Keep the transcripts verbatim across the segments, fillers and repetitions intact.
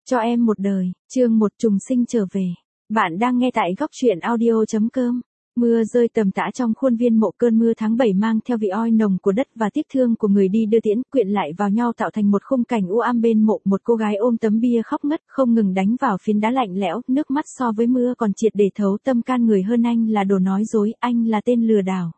Cho em một đời, chương một trùng sinh trở về. Bạn đang nghe tại góc truyện audio chấm com. Mưa rơi tầm tã trong khuôn viên mộ, cơn mưa tháng bảy mang theo vị oi nồng của đất và tiếc thương của người đi đưa tiễn, quyện lại vào nhau tạo thành một khung cảnh u ám bên mộ. Một cô gái ôm tấm bia khóc ngất, không ngừng đánh vào phiến đá lạnh lẽo, nước mắt so với mưa còn triệt để thấu tâm can người hơn. Anh là đồ nói dối, anh là tên lừa đảo.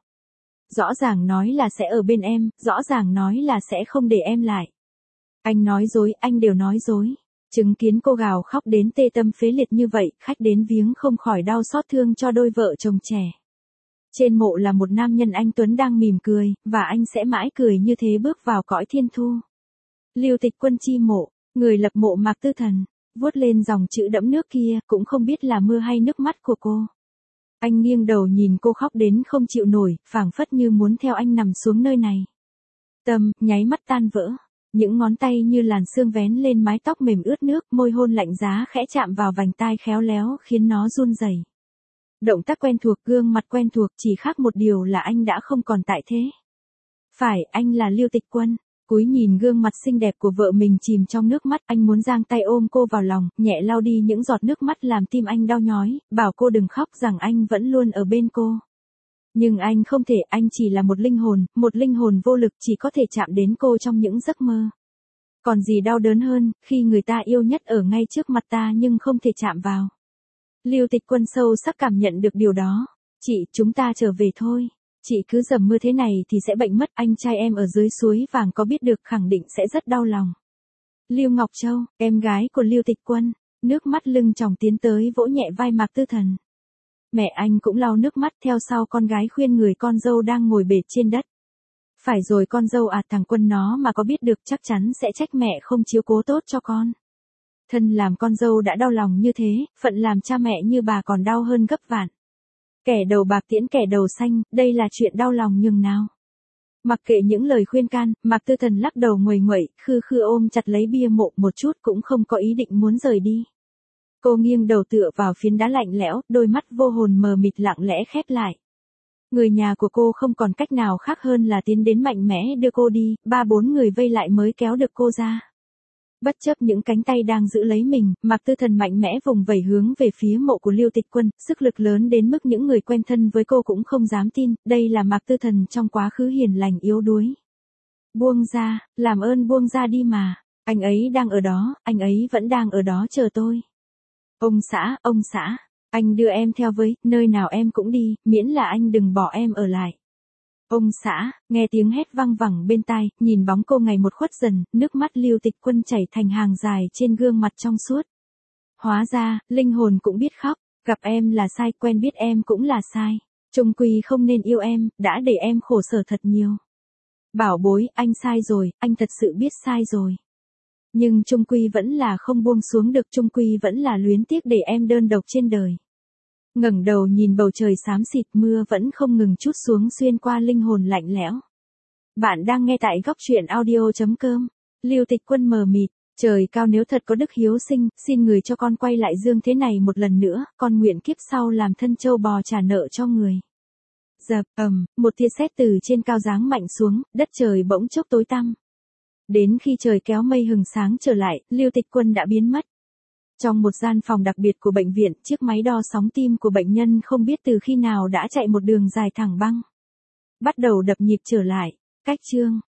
Rõ ràng nói là sẽ ở bên em, rõ ràng nói là sẽ không để em lại. Anh nói dối, anh đều nói dối. Chứng kiến cô gào khóc đến tê tâm phế liệt như vậy, khách đến viếng không khỏi đau xót thương cho đôi vợ chồng trẻ. Trên mộ là một nam nhân anh tuấn đang mỉm cười, và anh sẽ mãi cười như thế bước vào cõi thiên thu. Lưu Tịch Quân chi mộ, người lập mộ Mạc Tư Thần, vuốt lên dòng chữ đẫm nước kia, cũng không biết là mưa hay nước mắt của cô. Anh nghiêng đầu nhìn cô khóc đến không chịu nổi, phảng phất như muốn theo anh nằm xuống nơi này. Tâm, nháy mắt tan vỡ. Những ngón tay như làn sương vén lên mái tóc mềm ướt nước, môi hôn lạnh giá khẽ chạm vào vành tai khéo léo khiến nó run rẩy. Động tác quen thuộc, gương mặt quen thuộc, chỉ khác một điều là anh đã không còn tại thế. Phải, anh là Lưu Tịch Quân. Cúi nhìn gương mặt xinh đẹp của vợ mình chìm trong nước mắt, anh muốn giang tay ôm cô vào lòng, nhẹ lau đi những giọt nước mắt làm tim anh đau nhói, bảo cô đừng khóc, rằng anh vẫn luôn ở bên cô. Nhưng anh không thể, anh chỉ là một linh hồn, một linh hồn vô lực, chỉ có thể chạm đến cô trong những giấc mơ. Còn gì đau đớn hơn, khi người ta yêu nhất ở ngay trước mặt ta nhưng không thể chạm vào. Lưu Tịch Quân sâu sắc cảm nhận được điều đó. Chị, chúng ta trở về thôi. Chị cứ dầm mưa thế này thì sẽ bệnh mất, anh trai em ở dưới suối vàng có biết được khẳng định sẽ rất đau lòng. Lưu Ngọc Châu, em gái của Lưu Tịch Quân, nước mắt lưng tròng tiến tới vỗ nhẹ vai Mạc Tư Thần. Mẹ anh cũng lau nước mắt theo sau con gái khuyên người con dâu đang ngồi bệt trên đất. Phải rồi con dâu à, thằng Quân nó mà có biết được chắc chắn sẽ trách mẹ không chiếu cố tốt cho con. Thân làm con dâu đã đau lòng như thế, phận làm cha mẹ như bà còn đau hơn gấp vạn. Kẻ đầu bạc tiễn kẻ đầu xanh, đây là chuyện đau lòng nhường nào. Mặc kệ những lời khuyên can, Mạc Tư Thần lắc đầu nguầy nguậy, khư khư ôm chặt lấy bia mộ, một chút cũng không có ý định muốn rời đi. Cô nghiêng đầu tựa vào phiến đá lạnh lẽo, đôi mắt vô hồn mờ mịt lặng lẽ khép lại. Người nhà của cô không còn cách nào khác hơn là tiến đến mạnh mẽ đưa cô đi, ba bốn người vây lại mới kéo được cô ra. Bất chấp những cánh tay đang giữ lấy mình, Mạc Tư Thần mạnh mẽ vùng vẩy hướng về phía mộ của Lưu Tịch Quân, sức lực lớn đến mức những người quen thân với cô cũng không dám tin, đây là Mạc Tư Thần trong quá khứ hiền lành yếu đuối. Buông ra, làm ơn buông ra đi mà, anh ấy đang ở đó, anh ấy vẫn đang ở đó chờ tôi. Ông xã, ông xã, anh đưa em theo với, nơi nào em cũng đi, miễn là anh đừng bỏ em ở lại. Ông xã, nghe tiếng hét vang vẳng bên tai, nhìn bóng cô ngày một khuất dần, nước mắt Lưu Tịch Quân chảy thành hàng dài trên gương mặt trong suốt. Hóa ra, linh hồn cũng biết khóc, gặp em là sai, quen biết em cũng là sai. Chung quy không nên yêu em, đã để em khổ sở thật nhiều. Bảo bối, anh sai rồi, anh thật sự biết sai rồi. Nhưng chung quy vẫn là không buông xuống được, chung quy vẫn là luyến tiếc để em đơn độc trên đời. Ngẩng đầu nhìn bầu trời xám xịt, mưa vẫn không ngừng trút xuống xuyên qua linh hồn lạnh lẽo. Bạn đang nghe tại góc truyện audio chấm com. Lưu Tịch Quân mờ mịt, trời cao, nếu thật có đức hiếu sinh, xin người cho con quay lại dương thế này một lần nữa, con nguyện kiếp sau làm thân trâu bò trả nợ cho người. Dập, ầm, một tia sét từ trên cao giáng mạnh xuống, đất trời bỗng chốc tối tăm. Đến khi trời kéo mây hừng sáng trở lại, Lưu Tịch Quân đã biến mất. Trong một gian phòng đặc biệt của bệnh viện, chiếc máy đo sóng tim của bệnh nhân không biết từ khi nào đã chạy một đường dài thẳng băng. Bắt đầu đập nhịp trở lại. Cách chương